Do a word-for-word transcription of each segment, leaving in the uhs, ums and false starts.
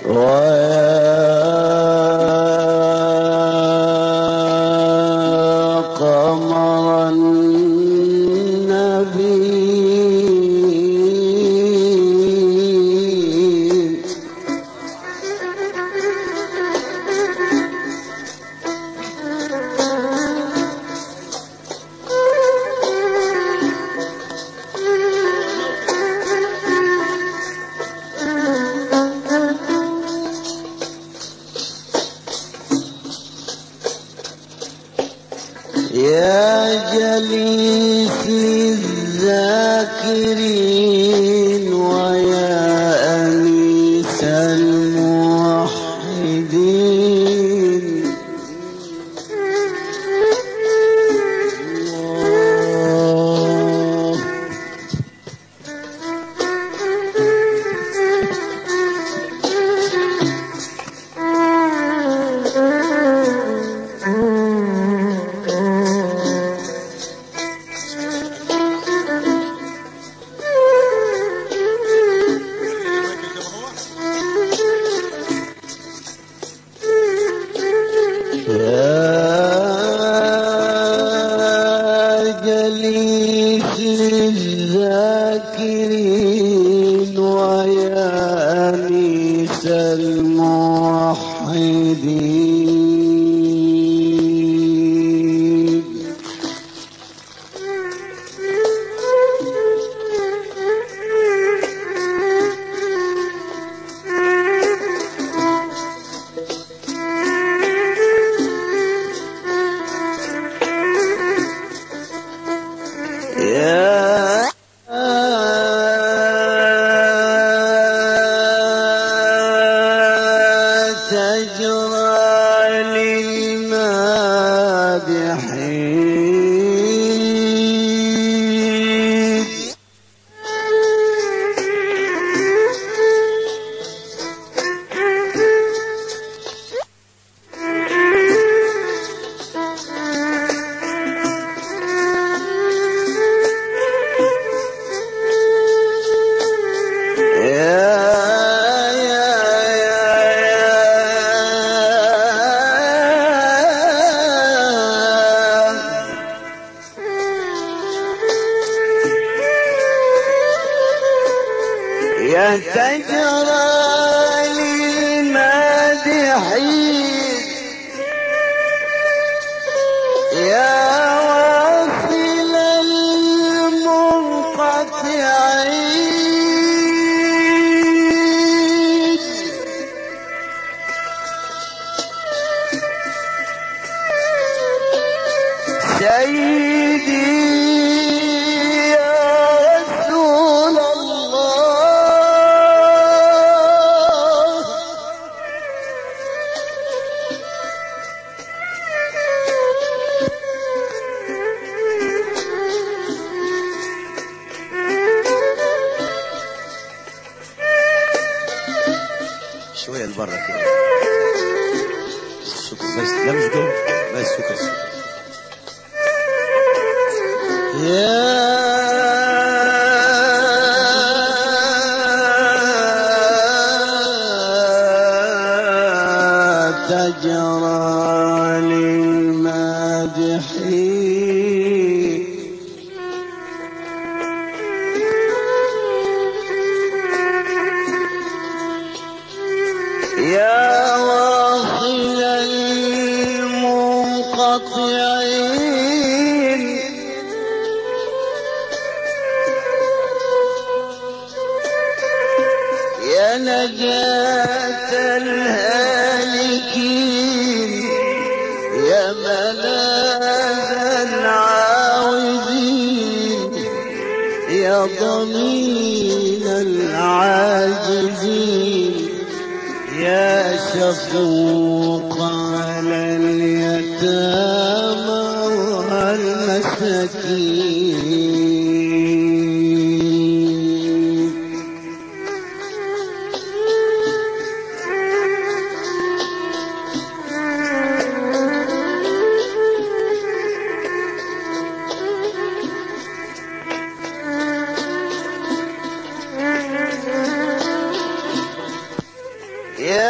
يا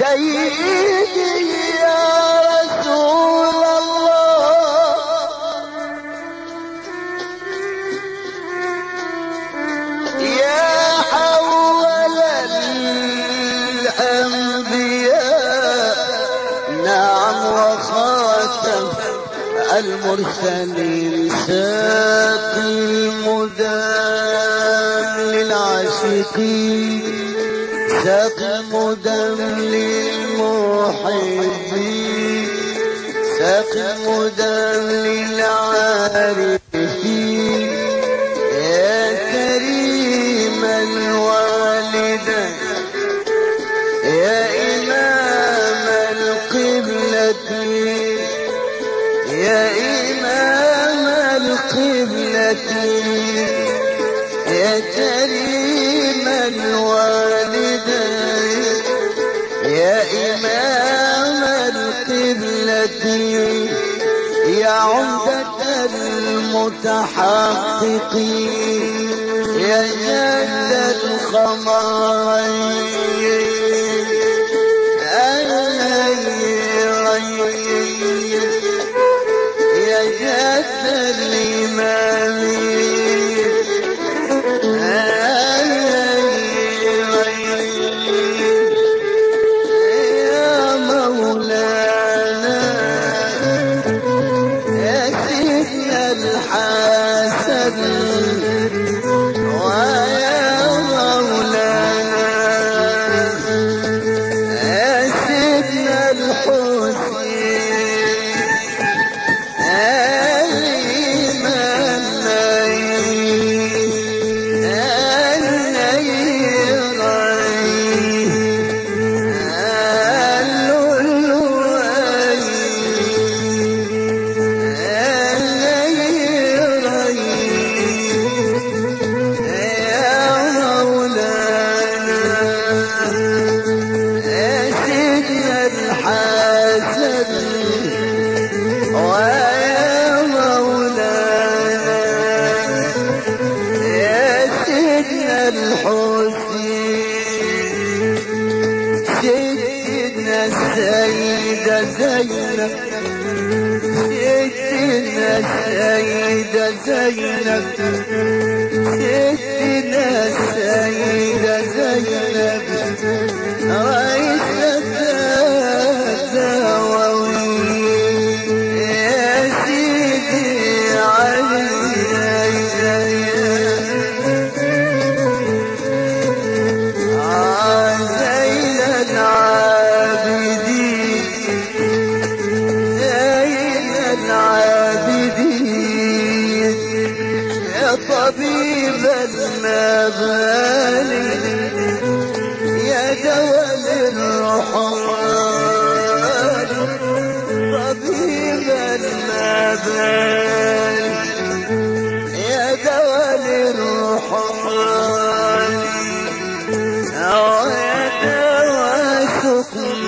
سيدي يا رسول الله يا حول الأنبياء نعم وخاتم المرسلين ساقي المدام للعاشقين ساقي المدام للمحبين ساقي المدام للعارفين يا كريم الوالدين يا إمام القبلتين يا إمام القبلتين يا كريم الوالدين يا إمام القبلتين يا عمدة المتحققين يا جد الخمرين يا جد الإمامين يا مولانا يا سيدنا الحسن ويا مولانا يا سيدنا الحسين سيدنا السيدة زينب سيدنا السيدة زينب سيدنا السيدة زينب رئيسة الدواوين يا سيدي علي طبيب المبالي يا دواء الروحان طبيب المبالي يا دواء الروحان يا دواء سقم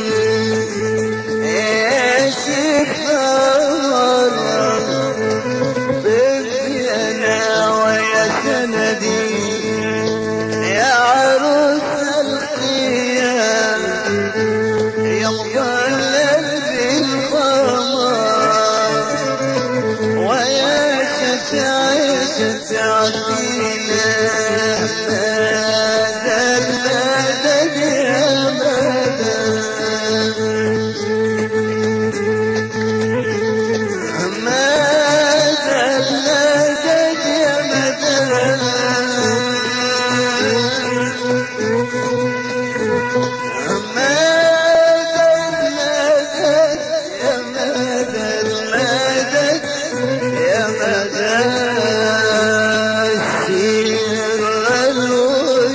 يا شفاء يا عروس القيام يا مضلل بالقمر ويا شفيع شفيعتنا مدد مدد يا مدد مدد مدد يا مدد سير الوجود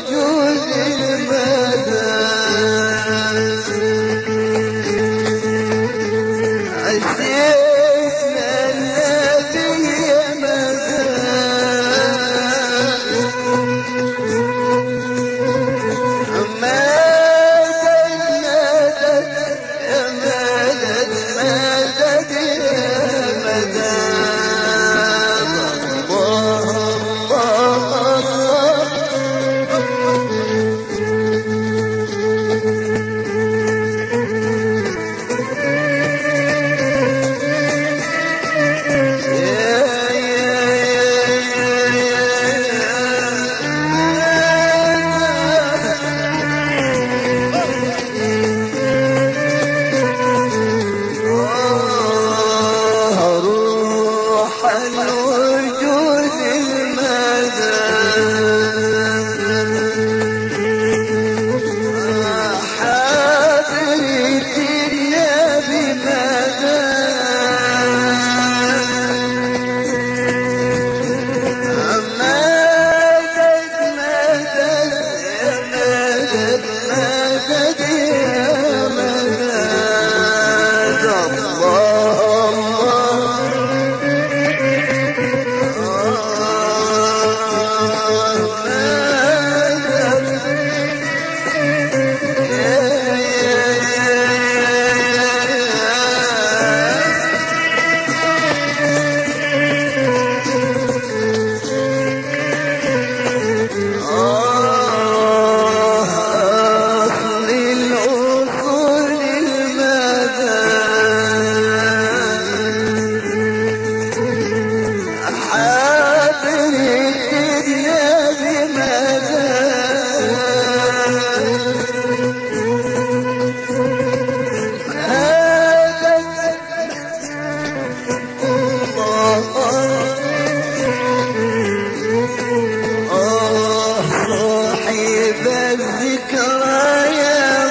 الذكرى يا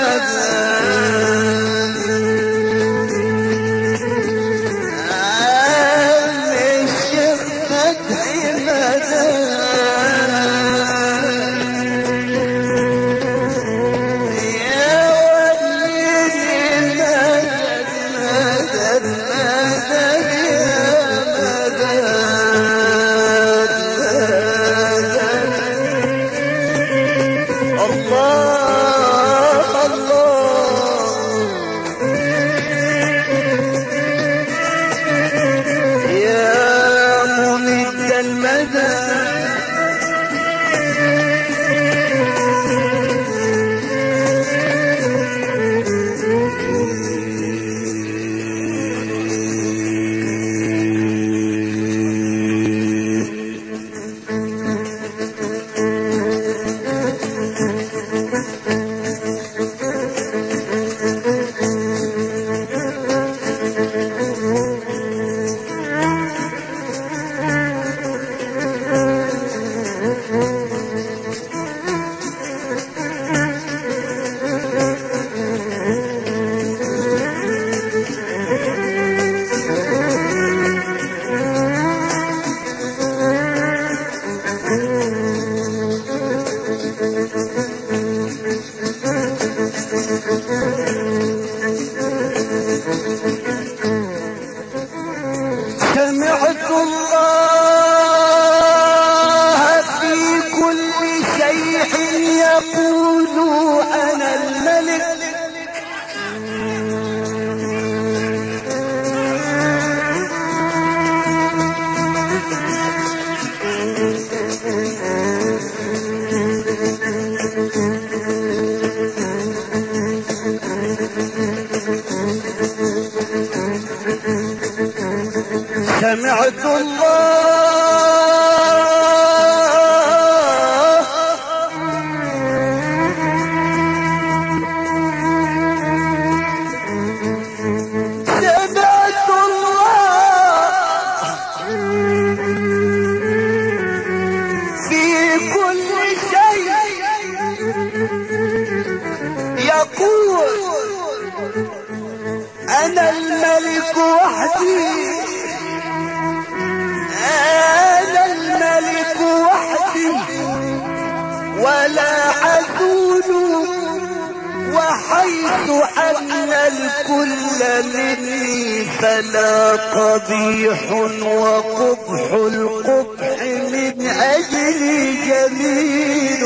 مدى سمعت الله في كل شيء يقول أنا الملك سمعت الله سمعت الله في كل شيء يقول أنا الملك وحدي أنا الملك وحدي ولا حزون وحيث أن الكل مني فلا قبيح وقبح القبح من أجلي جميل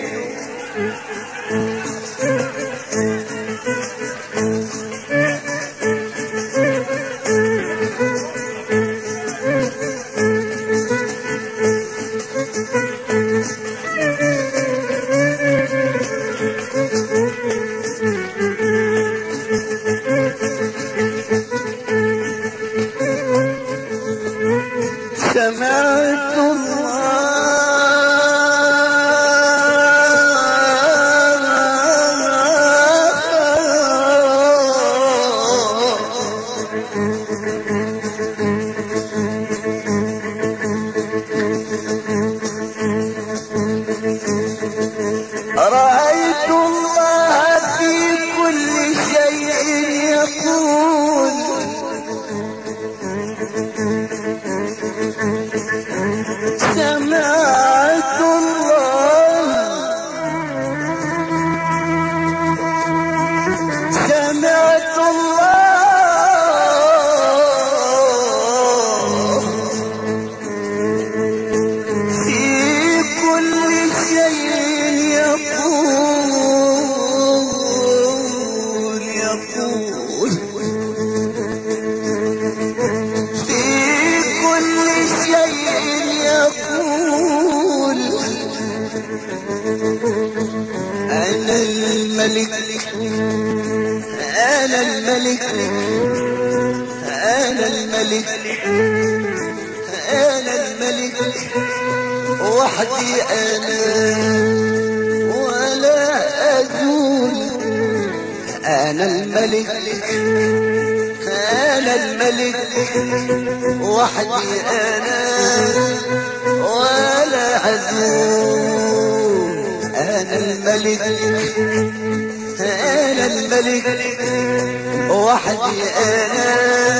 سمعت رأيت الله في كل شيء يقول سمعت الله سمعت الله في كل شيء يقول يقول في كل شيء يقول أنا الملك أنا الملك أنا الملك أنا الملك وحدي أنا ولا أزول أنا الملك أنا الملك وحدي أنا ولا أزول أنا الملك الملك أنا الملك وحدي أنا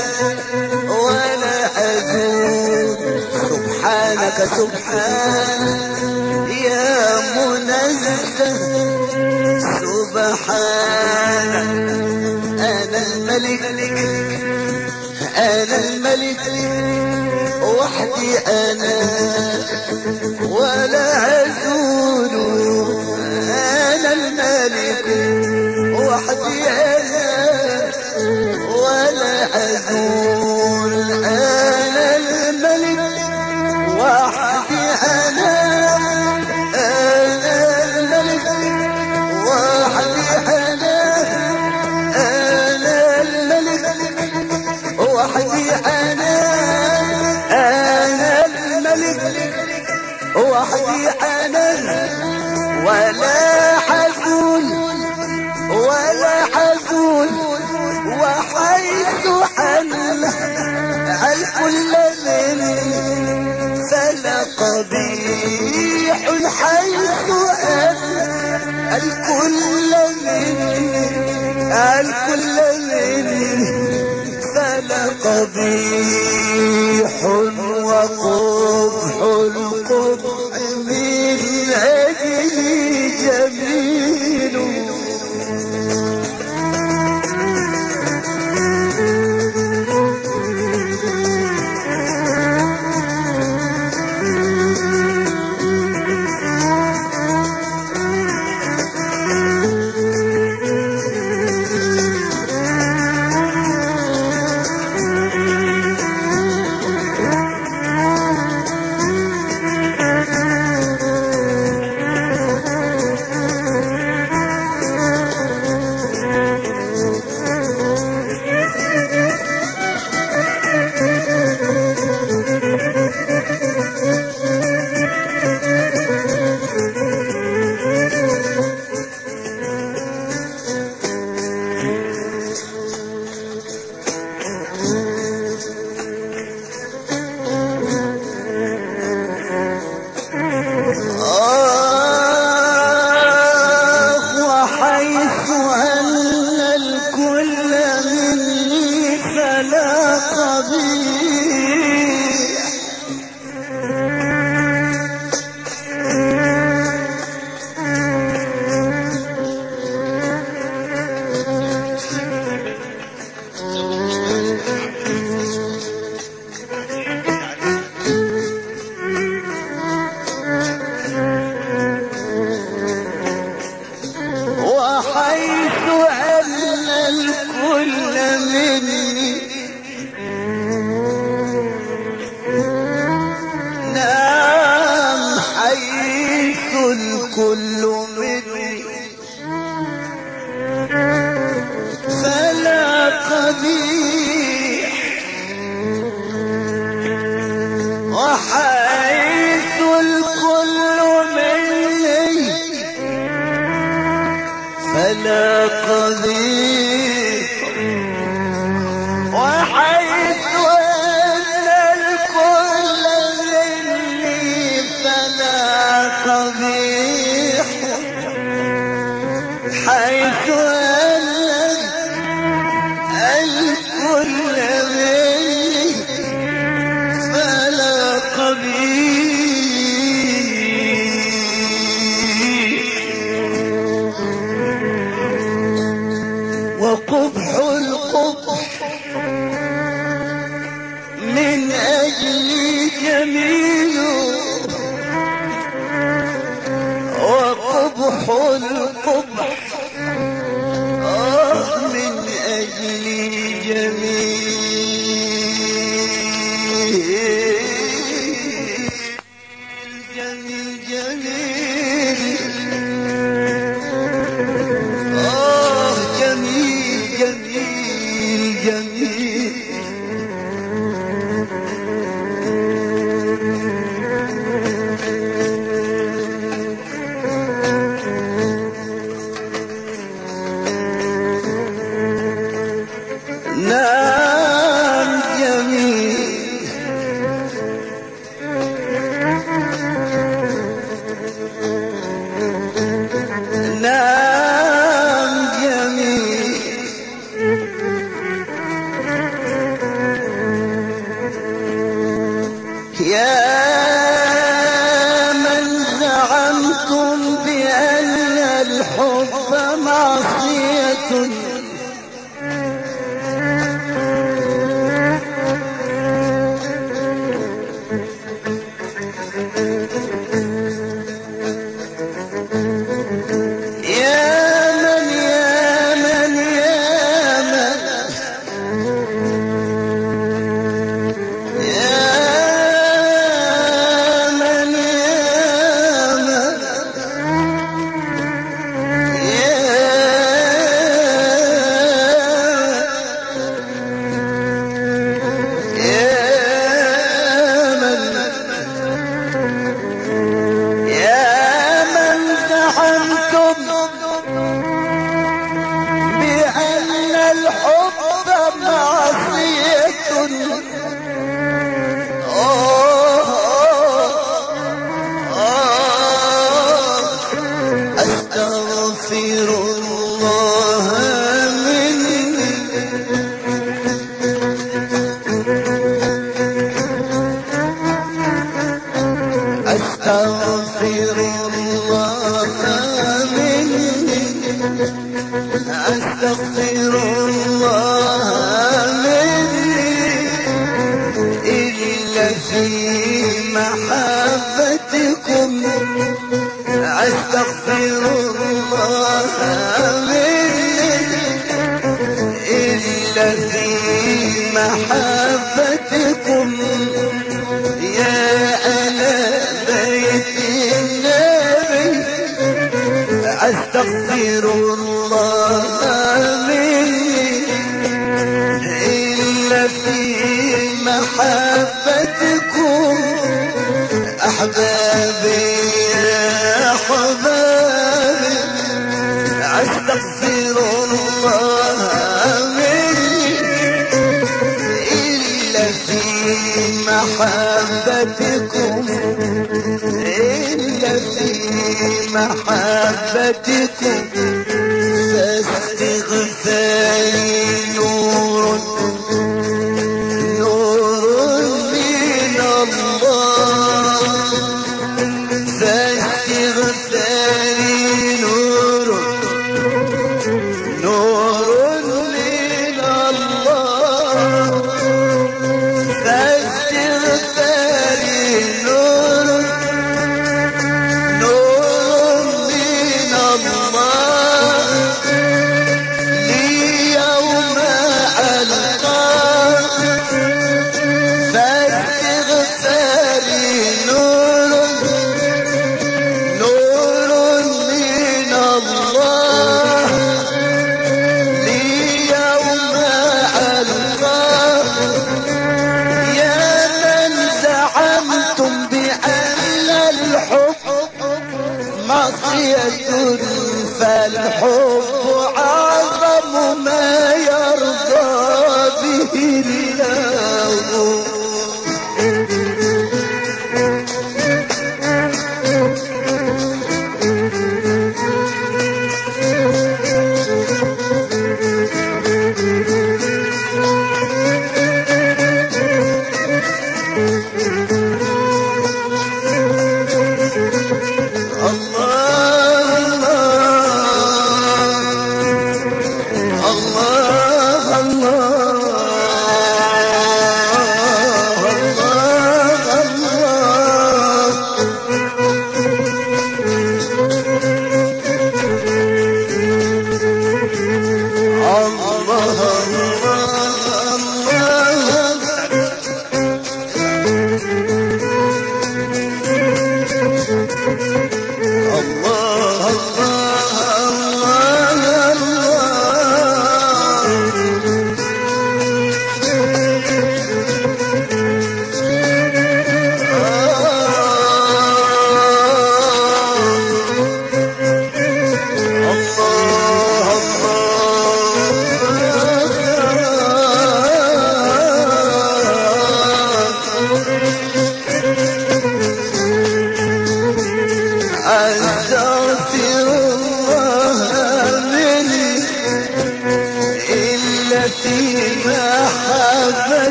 ولا أزول سبحانك سبحان يا منزه سبحانك أنا الملك أنا الملك وحدي أنا ولا أزول أنا الملك وحدي أنا ولا أزول أنا الملك وحدي أنا أنا الملك وحدي أنا أنا الملك وحدي أنا أنا الملك وحدي أنا ولا حزون ولا حزون وحيث حل الكل مني فلا قبيح حيث أن الكل مني الكل مني فلا قبيح وقبح القبح من أجلي جميل الكل مني فلا قبيح وحيث الكل مني فلا قبيح وحيث أن الكل مني فلا قبيح حيث أن الكل مني فلا قبيح وقبح القبح من أجلي جميل وقبح القبح آه من أجلي جميل جميل جميل آه جميل جميل جميل لا زعمتم بأن الحب معصية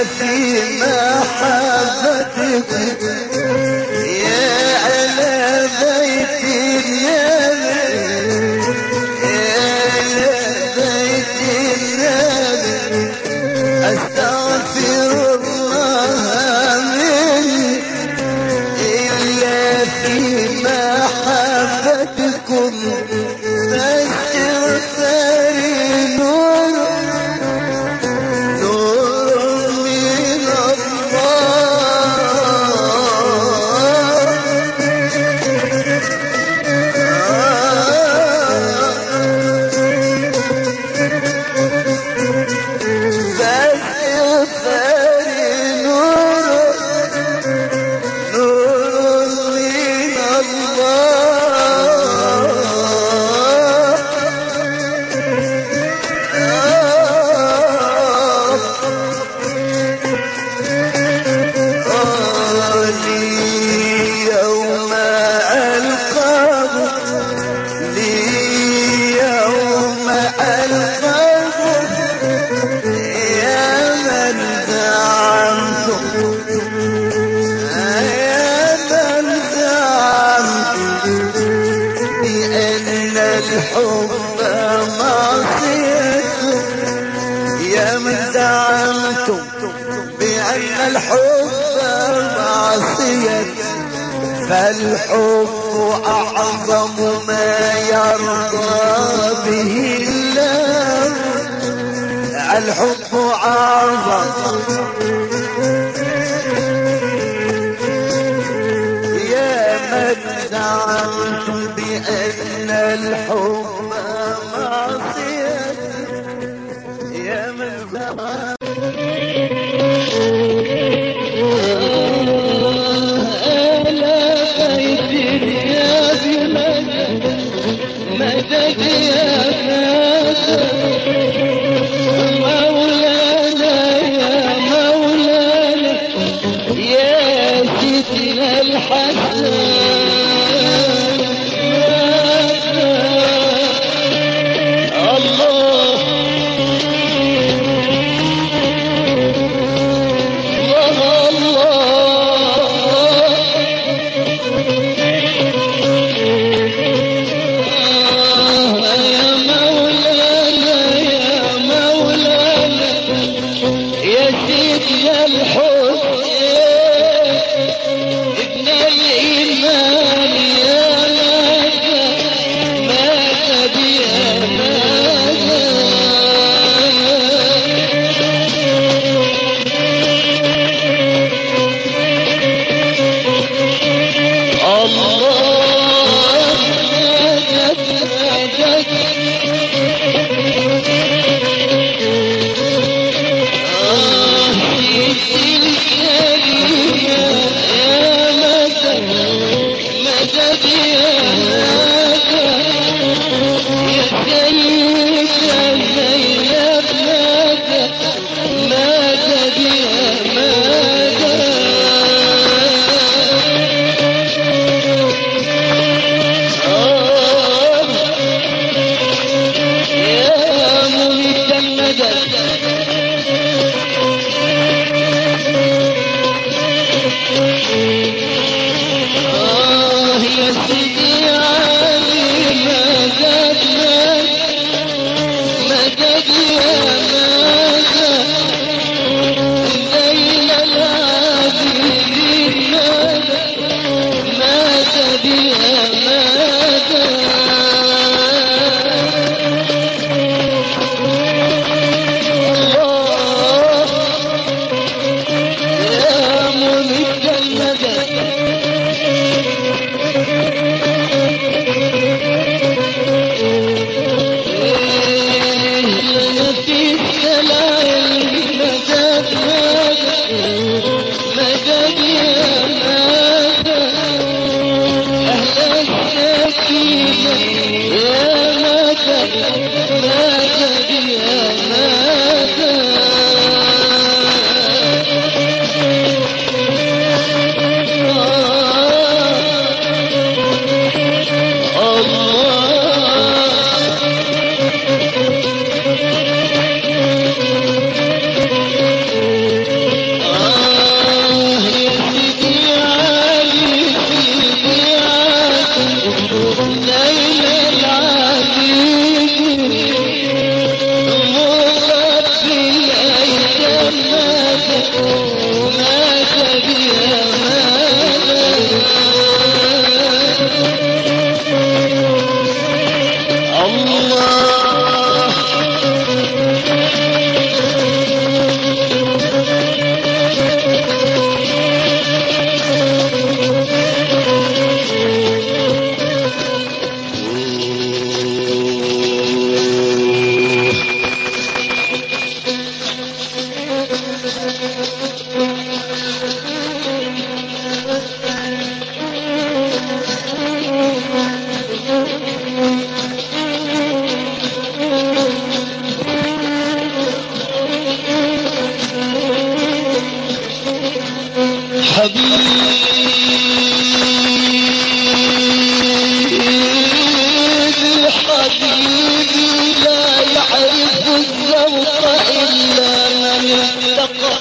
في محبتكم يا أهل بيت النبي أستغفر الله مني إلا في محبتكم فاستغفري نور نور من الحب معصيته يا من زعمتم بأن الحب معصيته فالحب أعظم ما يرضى به الله الحب أعظم يا من زعمتم بأن الحب معصية يا من زعمتم ألا بيت يا بمدد مدد يا فاتح مولانا يا مولانا يا سيدنا الحسن مات بأمانة الله حبيبي حبيبي لا يعرف الذوق إلا من اتقى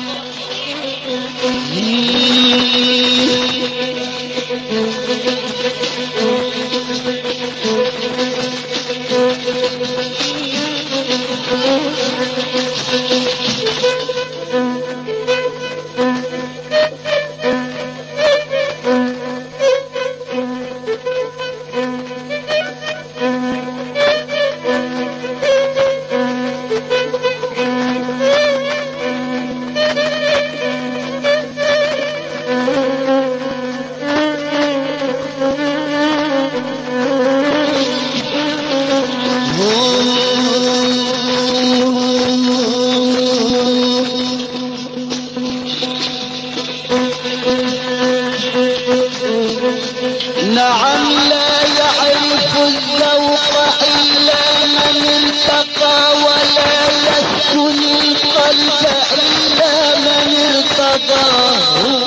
نعم لا يعرف الذوق إلا من التقى ولا يسكن القلب إلا من ارتضاه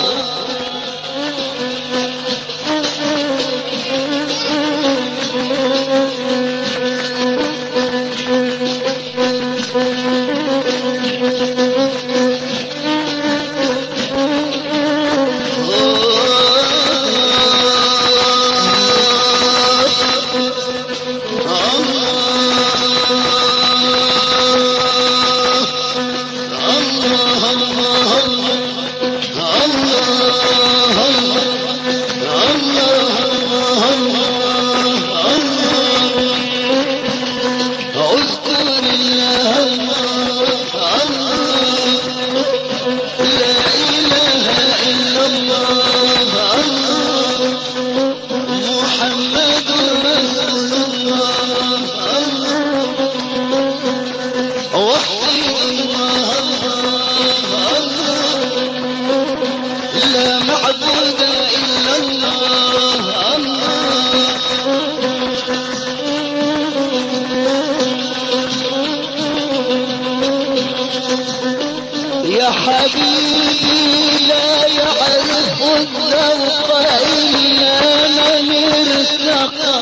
يا حبيبي لا يعرف الذوق إلا من ارتقى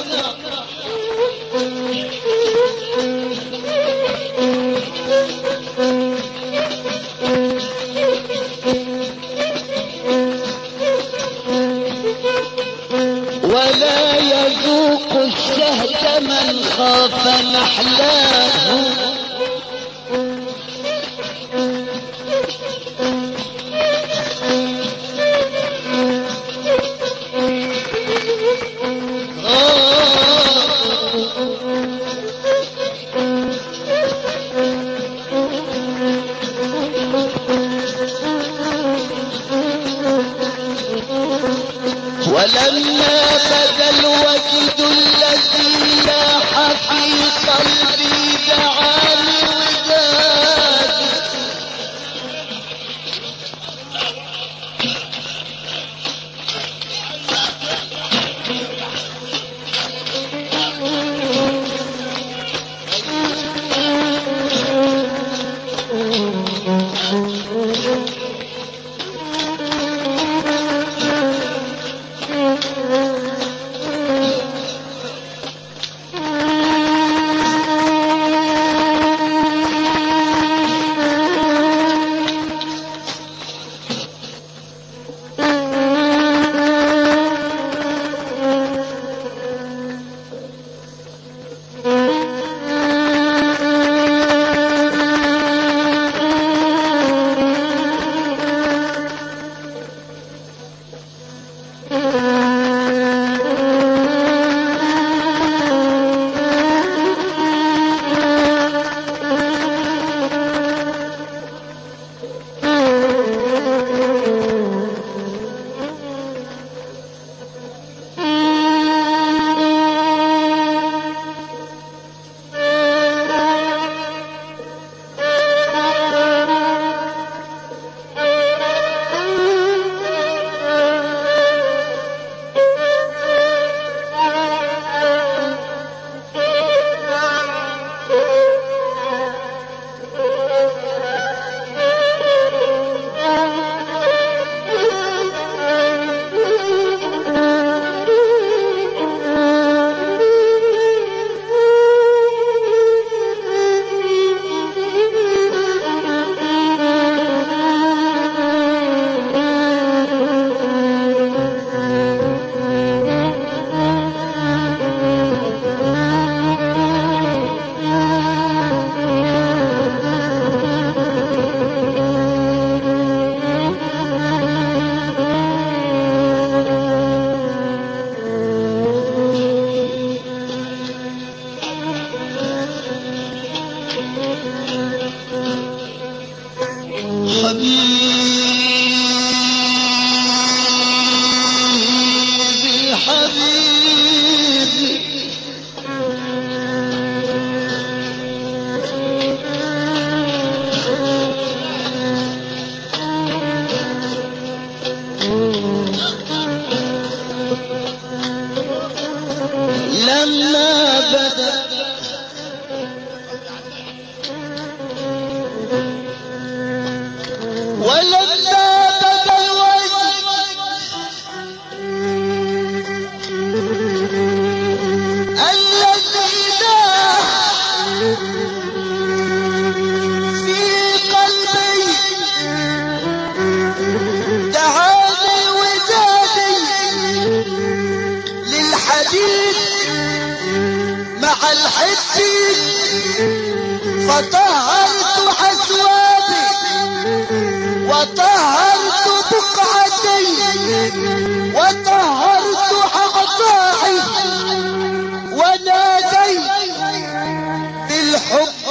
ولا يذوق الشهد من خاف نحلاه ولما بدا الوجد الذي لاح في قلبي دعاني وداد ولما بدا الوجه الذي لاح في قلبي دعاني ودادي للحديث مع الحديث فطهرت حسوابي وطهرت بقعتي وطهرت أقطاعي وناديت بالحب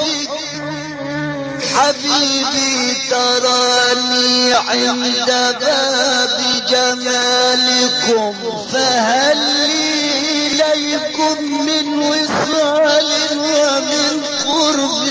حبيبي تراني عند باب جمالكم فهل لي إليكم من وصال ومن قرب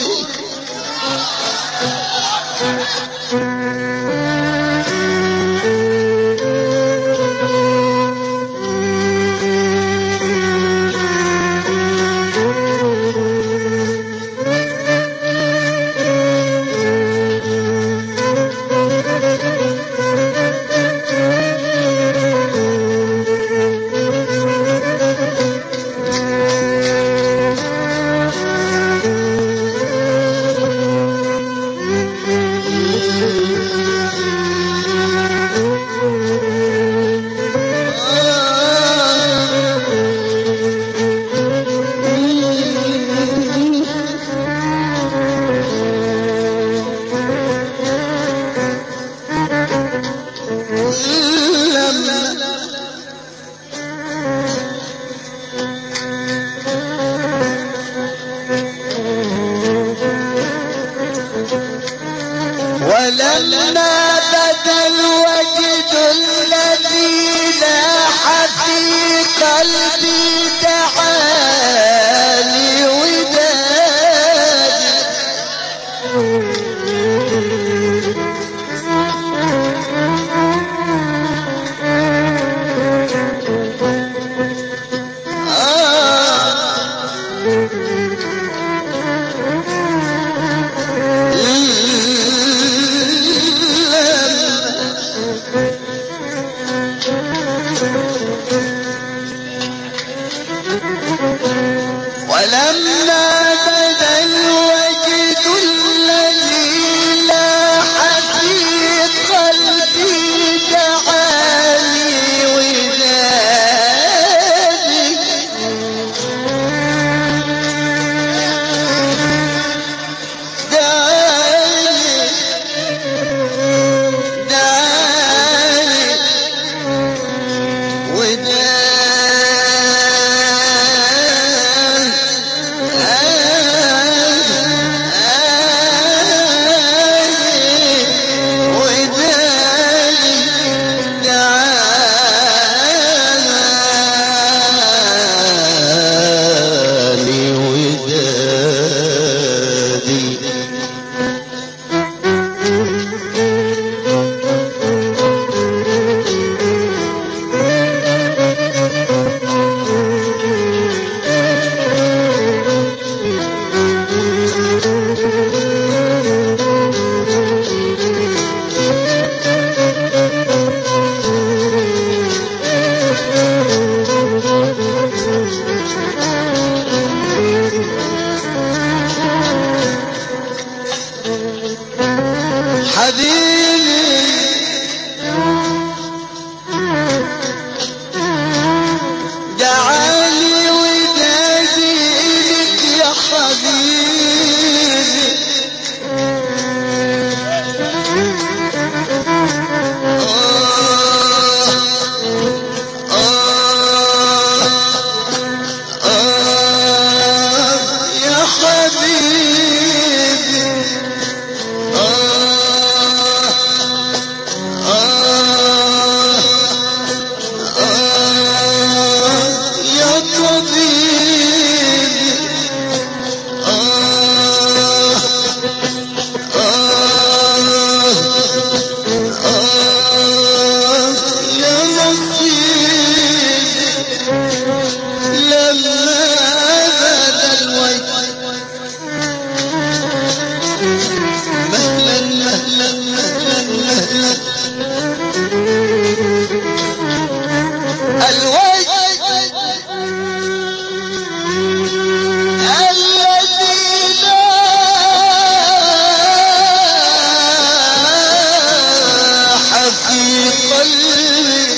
في قلبي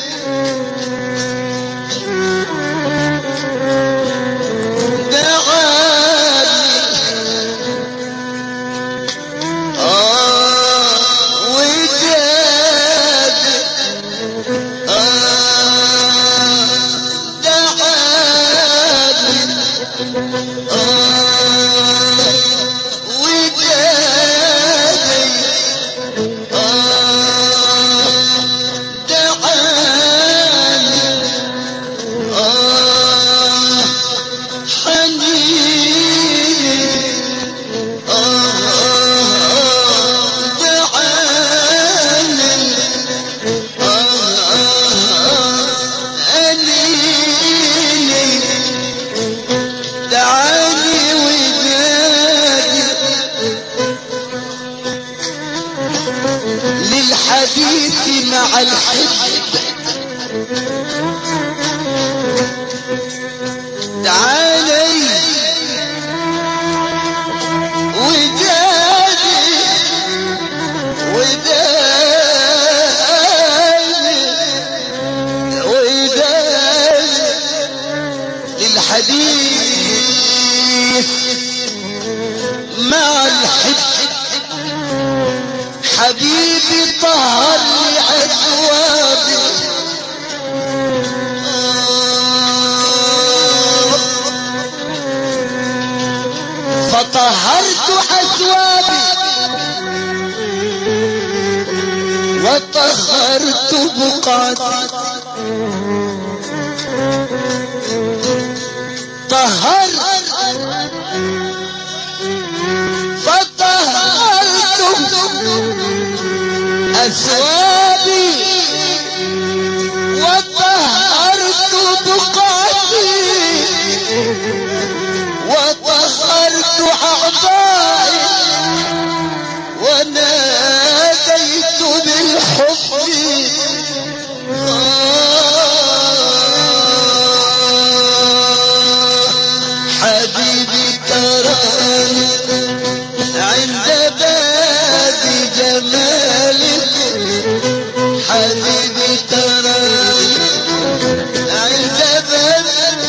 للحديث مع الحب تعالي ودادي ودادي ودادي للحديث مع الحب حبيبي طهر لي أثوابي فطهرت أثوابي وطهرت بقعتي طهرت فطهرت أثوابي وطهرت بقعتي وطهرت أعضائي وناديت بالحب حبيبي تراني عند باب جمالك حبيبي تراني عند باب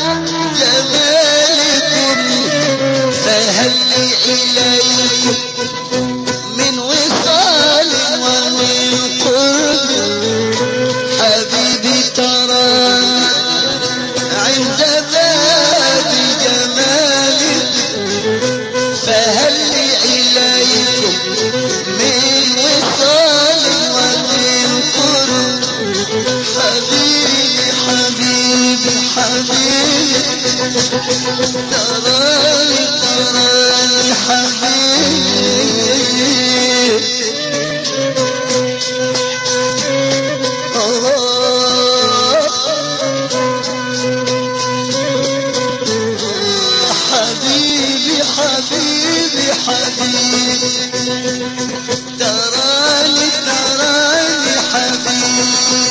جمالكم فهل لي إليكم من وصال ومن قرب حبيبي تراني عند باب جمالك فهل لي إليكم من وصال ومن قرب حبيبي حبيبي حبيبي تراني تراني حبيبي حبيبي حبيبي حبيبي تراني تراني حبيبي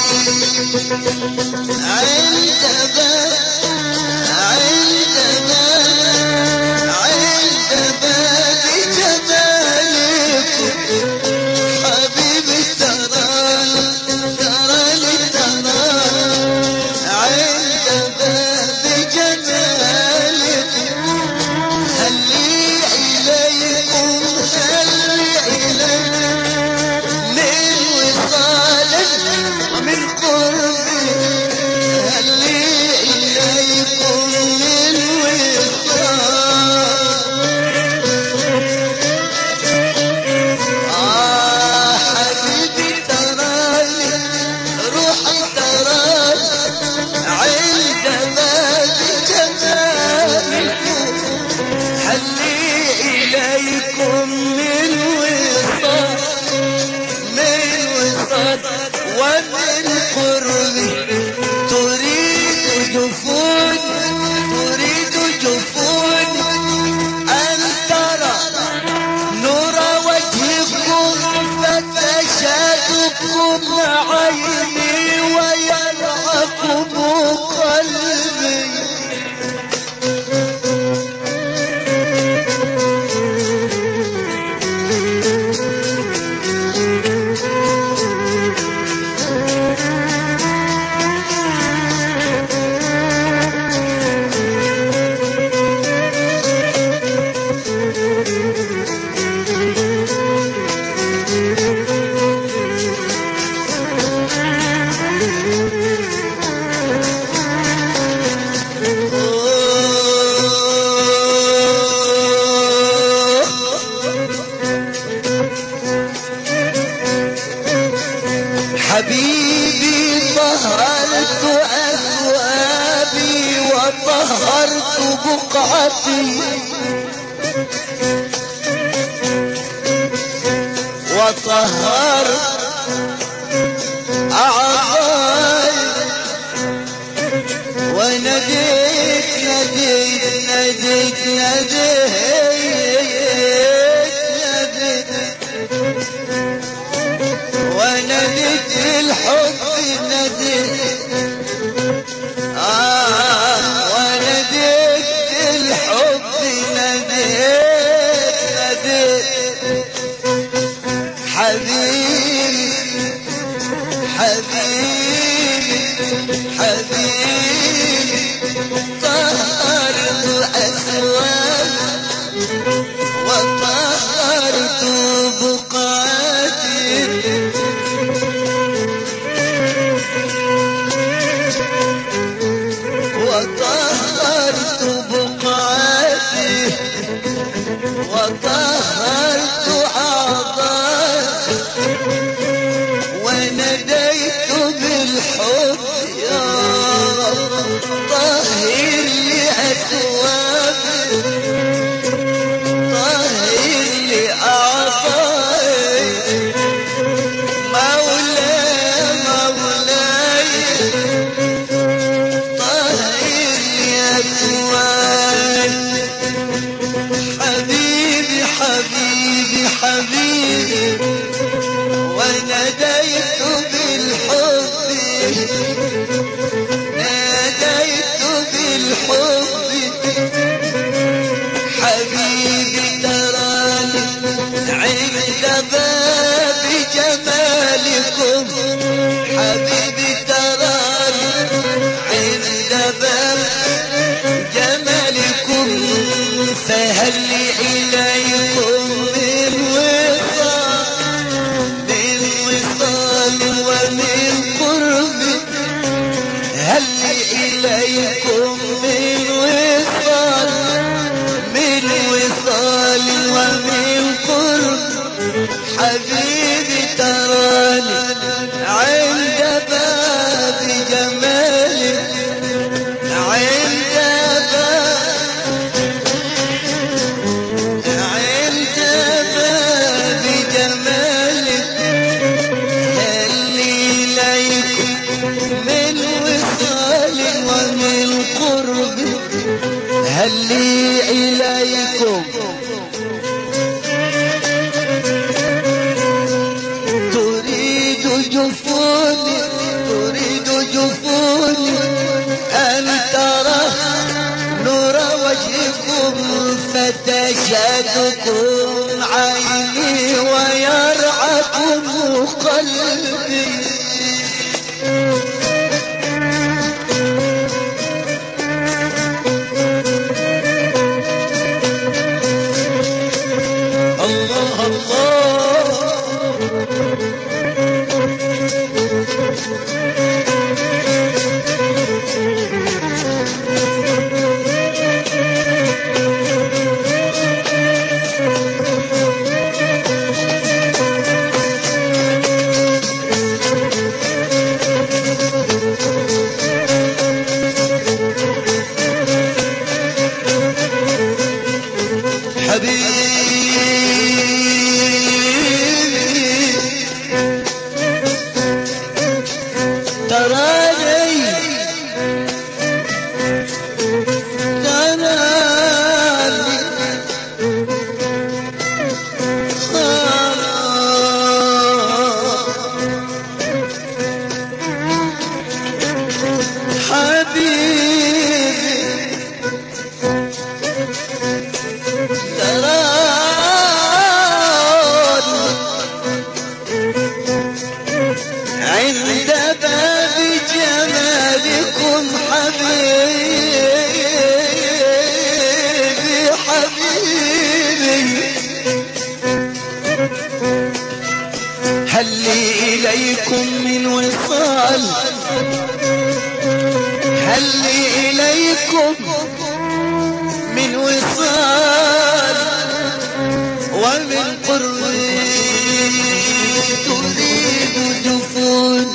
عند باب عند باب عند باب جمالكم حبيبي تراني تراني تراني عند باب جمالكم هل لي إليكم هل لي إليكم من وصال ومن قرب هل لي إليكم من وصال آه حبيبي تراني روحي تراني عند باب جمالكم هل لي إليكم من وصال من وصال ومن قرب تريد جفون تريد جفون أن ترى نور وجهكم فتشهدكم عيني ويرعكم قلبي حبيبي طهرت أثوابي وطهرت بقعتي وطهرت أعضائي ونديت نديت نديت نديت ونديت الحب نديت آه ونديت الحب نديت نديت حبيبي حبيبي حبيبي طهرت أثوابي وطهرت بقعتي وطهرت بقعتي وطهرت أعضائي ونديت بالحب يا رب طهر لي أثوابي طهر لي أعضائي مولاي مولاي طهر لي أثوابي حبيبي حبيبي حبيبي ونديت بالحب ناديت بالحب حبيبي تراني عند باب جمالكم حبيبي تراني عند باب جمالكم فهل لي إليكم من وصال من وصال ومن قرب هل لي إليكم من وصال من وصال ومن قرب حبيبي تراني عند باب جمالك عند باب عند باب جمالك هل لي إليكم من وصال ومن قرب هل لي إليكم تريد جفوني تريد جفوني أن ترى نور وجهكم فتشهدكم عيني ويرعكم قلبي الله الله هل لي إليكم من وصال هل لي إليكم من وصال ومن قرب تريد جفون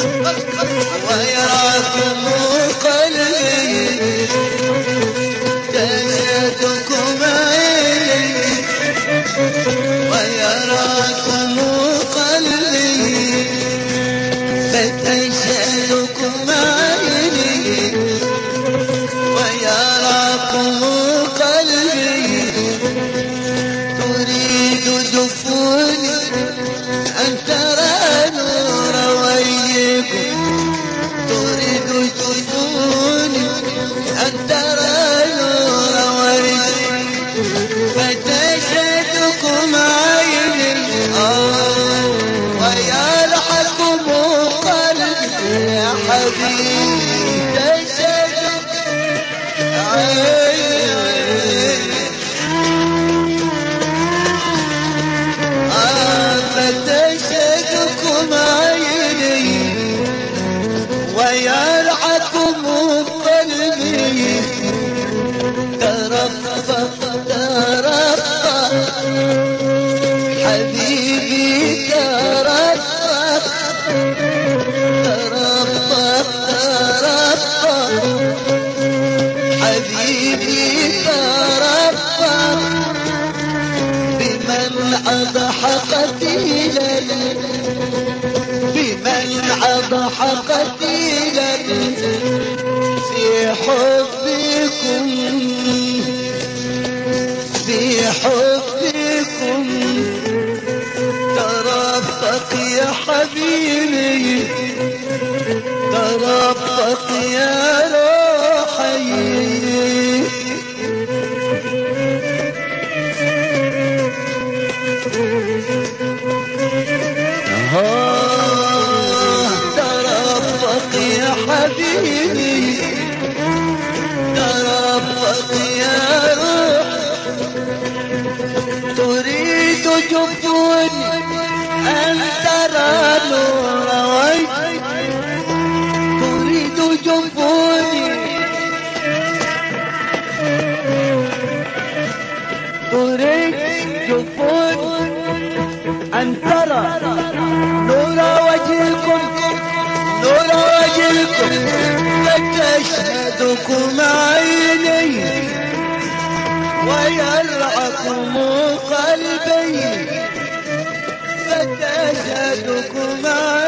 ويراكم قلبي تشهدكم عيني ويراكم قلبي فتشهدكم عيني ويراكم قلبي تريد دفوني أن ترى نور وجهكم تريد دفوني أن ترى نور وجهكم فتشهدكم عيني ويلحقكم قلبي يا حبيبي تشهدكم عيني فتشهدكم عيني ويرعكم قلبي ترفق ترفق حبيبي ترفق ترفق ترفق حبيبي ترفق بمن أضحى قتيلا بمن أضحى قتيلا في حبكم في حبكم ترفق يا حبيبي ترفق يا روحي ترفق يا حبيبي ترفق يا روح تريد جفوني أن ترى نور وجهي تريد جفوني تريد جفوني أن ترى نور وجهكم نور وجهكم فتشهدكم عيني ويرعكم قلبي فتشهدكم عيني